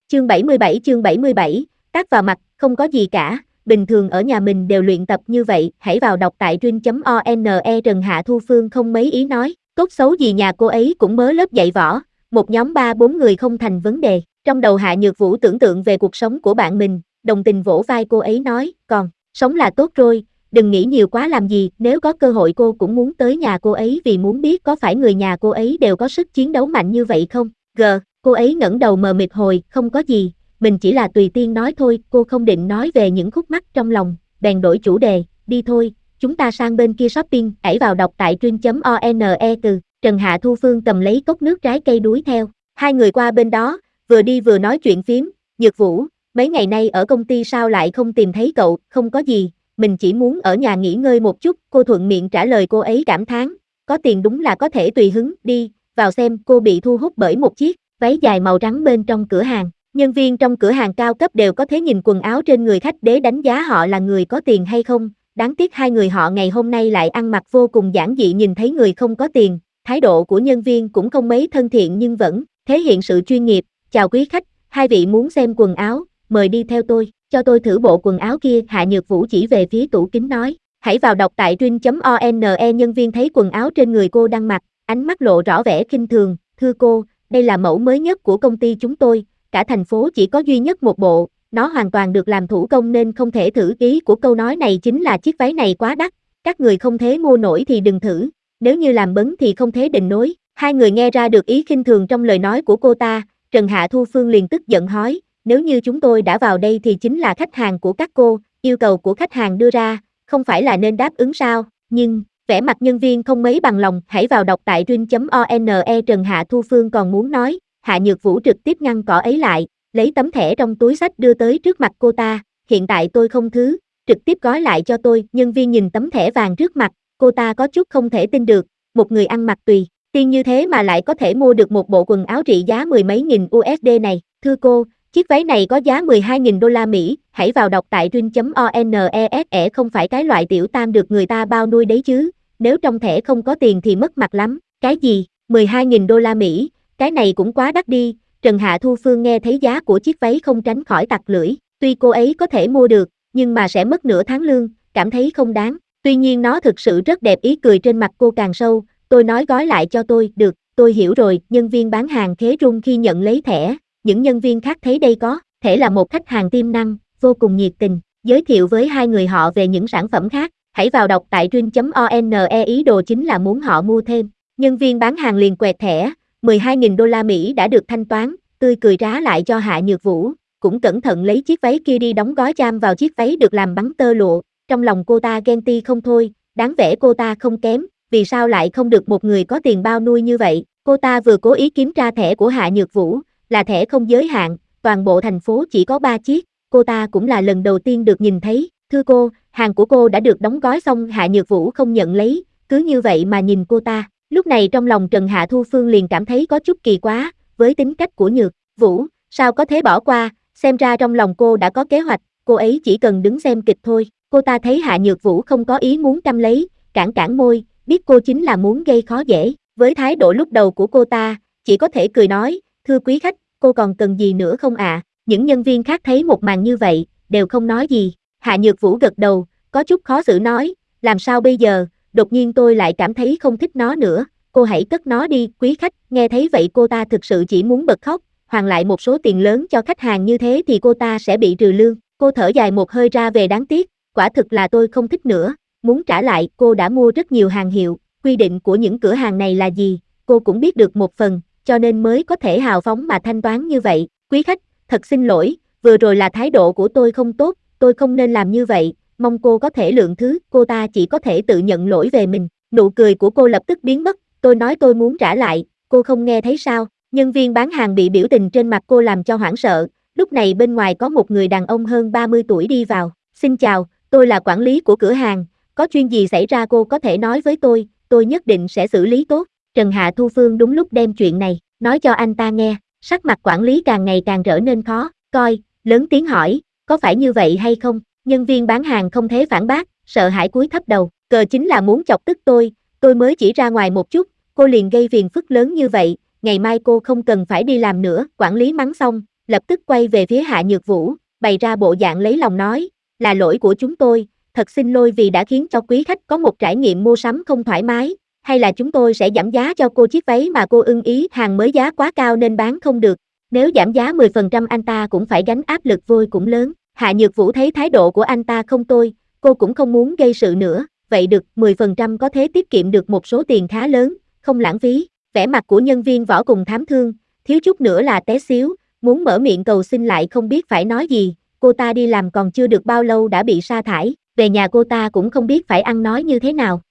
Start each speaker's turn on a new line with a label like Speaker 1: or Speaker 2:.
Speaker 1: Chương 77, tác vào mặt, không có gì cả, bình thường ở nhà mình đều luyện tập như vậy, hãy vào đọc tại truyện.one. Trần Hạ Thu Phương không mấy ý nói, tốt xấu gì nhà cô ấy cũng mới lớp dạy võ, một nhóm 3-4 người không thành vấn đề. Trong đầu Hạ Nhược Vũ tưởng tượng về cuộc sống của bạn mình, đồng tình vỗ vai cô ấy nói, còn, sống là tốt rồi, đừng nghĩ nhiều quá làm gì, nếu có cơ hội cô cũng muốn tới nhà cô ấy vì muốn biết có phải người nhà cô ấy đều có sức chiến đấu mạnh như vậy không. Cô ấy ngẩng đầu mờ mịt hồi, không có gì, mình chỉ là tùy tiện nói thôi, cô không định nói về những khúc mắc trong lòng, bèn đổi chủ đề, đi thôi, chúng ta sang bên kia shopping, hãy vào đọc tại truyện.one. Trần Hạ Thu Phương cầm lấy cốc nước trái cây đuổi theo, hai người qua bên đó, vừa đi vừa nói chuyện phiếm, Nhược Vũ, mấy ngày nay ở công ty sao lại không tìm thấy cậu, không có gì, mình chỉ muốn ở nhà nghỉ ngơi một chút, cô thuận miệng trả lời. Cô ấy cảm thán, có tiền đúng là có thể tùy hứng, đi, vào xem. Cô bị thu hút bởi một chiếc váy dài màu trắng bên trong cửa hàng. Nhân viên trong cửa hàng cao cấp đều có thể nhìn quần áo trên người khách để đánh giá họ là người có tiền hay không. Đáng tiếc hai người họ ngày hôm nay lại ăn mặc vô cùng giản dị, nhìn thấy người không có tiền, thái độ của nhân viên cũng không mấy thân thiện nhưng vẫn thể hiện sự chuyên nghiệp. Chào quý khách, hai vị muốn xem quần áo, mời đi theo tôi, cho tôi thử bộ quần áo kia. Hạ Nhược Vũ chỉ về phía tủ kính nói, hãy vào đọc tại truyện.one. Nhân viên thấy quần áo trên người cô đang mặc, ánh mắt lộ rõ vẻ khinh thường, thưa cô, đây là mẫu mới nhất của công ty chúng tôi, cả thành phố chỉ có duy nhất một bộ, nó hoàn toàn được làm thủ công nên không thể thử. Ý của câu nói này chính là chiếc váy này quá đắt, các người không thể mua nổi thì đừng thử, nếu như làm bấn thì không thể định nối. Hai người nghe ra được ý khinh thường trong lời nói của cô ta, Trần Hạ Thu Phương liền tức giận hỏi, nếu như chúng tôi đã vào đây thì chính là khách hàng của các cô, yêu cầu của khách hàng đưa ra, không phải là nên đáp ứng sao, nhưng vẻ mặt nhân viên không mấy bằng lòng. Hãy vào đọc tại truyện.one. Trần Hạ Thu Phương còn muốn nói, Hạ Nhược Vũ trực tiếp ngăn cỏ ấy lại, lấy tấm thẻ trong túi xách đưa tới trước mặt cô ta, hiện tại tôi không thứ, trực tiếp gói lại cho tôi. Nhân viên nhìn tấm thẻ vàng trước mặt, cô ta có chút không thể tin được, một người ăn mặc tùy tiên như thế mà lại có thể mua được một bộ quần áo trị giá mười mấy nghìn USD này. Thưa cô, chiếc váy này có giá 12.000 đô la Mỹ, hãy vào đọc tại truyện.one. Không phải cái loại tiểu tam được người ta bao nuôi đấy chứ, nếu trong thẻ không có tiền thì mất mặt lắm. Cái gì, 12.000 đô la Mỹ, cái này cũng quá đắt đi. Trần Hạ Thu Phương nghe thấy giá của chiếc váy không tránh khỏi tặc lưỡi, tuy cô ấy có thể mua được, nhưng mà sẽ mất nửa tháng lương, cảm thấy không đáng. Tuy nhiên nó thực sự rất đẹp. Ý cười trên mặt cô càng sâu, tôi nói gói lại cho tôi, được, tôi hiểu rồi. Nhân viên bán hàng khế run khi nhận lấy thẻ. Những nhân viên khác thấy đây có thể là một khách hàng tiềm năng, vô cùng nhiệt tình, giới thiệu với hai người họ về những sản phẩm khác. Hãy vào đọc tại truyện.one. Ý đồ chính là muốn họ mua thêm. Nhân viên bán hàng liền quẹt thẻ, 12.000 đô la Mỹ đã được thanh toán, tươi cười trá lại cho Hạ Nhược Vũ, cũng cẩn thận lấy chiếc váy kia đi đóng gói cham vào chiếc váy được làm bằng tơ lụa. Trong lòng cô ta ghen ti không thôi, đáng vẻ cô ta không kém, vì sao lại không được một người có tiền bao nuôi như vậy. Cô ta vừa cố ý kiểm tra thẻ của Hạ Nhược Vũ, là thẻ không giới hạn, toàn bộ thành phố chỉ có 3 chiếc, cô ta cũng là lần đầu tiên được nhìn thấy. Thưa cô, hàng của cô đã được đóng gói xong. Hạ Nhược Vũ không nhận lấy, cứ như vậy mà nhìn cô ta. Lúc này trong lòng Trần Hạ Thu Phương liền cảm thấy có chút kỳ quá, với tính cách của Nhược Vũ, sao có thể bỏ qua, xem ra trong lòng cô đã có kế hoạch, cô ấy chỉ cần đứng xem kịch thôi. Cô ta thấy Hạ Nhược Vũ không có ý muốn trăm lấy, cản môi, biết cô chính là muốn gây khó dễ. Với thái độ lúc đầu của cô ta, chỉ có thể cười nói, thưa quý khách, cô còn cần gì nữa không ạ? Những nhân viên khác thấy một màn như vậy, đều không nói gì. Hạ Nhược Vũ gật đầu, có chút khó xử nói, làm sao bây giờ, đột nhiên tôi lại cảm thấy không thích nó nữa, cô hãy cất nó đi. Quý khách, nghe thấy vậy cô ta thực sự chỉ muốn bật khóc, hoàn lại một số tiền lớn cho khách hàng như thế thì cô ta sẽ bị trừ lương. Cô thở dài một hơi ra về, đáng tiếc, quả thực là tôi không thích nữa, muốn trả lại. Cô đã mua rất nhiều hàng hiệu, quy định của những cửa hàng này là gì, cô cũng biết được một phần, cho nên mới có thể hào phóng mà thanh toán như vậy. Quý khách, thật xin lỗi, vừa rồi là thái độ của tôi không tốt, tôi không nên làm như vậy, mong cô có thể lượng thứ. Cô ta chỉ có thể tự nhận lỗi về mình. Nụ cười của cô lập tức biến mất, tôi nói tôi muốn trả lại, cô không nghe thấy sao? Nhân viên bán hàng bị biểu tình trên mặt cô làm cho hoảng sợ. Lúc này bên ngoài có một người đàn ông hơn 30 tuổi đi vào. Xin chào, tôi là quản lý của cửa hàng, có chuyện gì xảy ra cô có thể nói với tôi nhất định sẽ xử lý tốt. Trần Hạ Thu Phương đúng lúc đem chuyện này nói cho anh ta nghe, sắc mặt quản lý càng ngày càng trở nên khó coi, lớn tiếng hỏi, có phải như vậy hay không? Nhân viên bán hàng không thể phản bác, sợ hãi cúi thấp đầu, cờ chính là muốn chọc tức tôi mới chỉ ra ngoài một chút, cô liền gây phiền phức lớn như vậy, ngày mai cô không cần phải đi làm nữa. Quản lý mắng xong, lập tức quay về phía Hạ Nhược Vũ, bày ra bộ dạng lấy lòng nói, là lỗi của chúng tôi, thật xin lỗi vì đã khiến cho quý khách có một trải nghiệm mua sắm không thoải mái, hay là chúng tôi sẽ giảm giá cho cô chiếc váy mà cô ưng ý, hàng mới giá quá cao nên bán không được, nếu giảm giá 10% anh ta cũng phải gánh áp lực vôi cũng lớn. Hạ Nhược Vũ thấy thái độ của anh ta không tồi, cô cũng không muốn gây sự nữa, vậy được 10% có thể tiết kiệm được một số tiền khá lớn, không lãng phí. Vẻ mặt của nhân viên võ cùng thám thương, thiếu chút nữa là té xíu, muốn mở miệng cầu xin lại không biết phải nói gì, cô ta đi làm còn chưa được bao lâu đã bị sa thải, về nhà cô ta cũng không biết phải ăn nói như thế nào.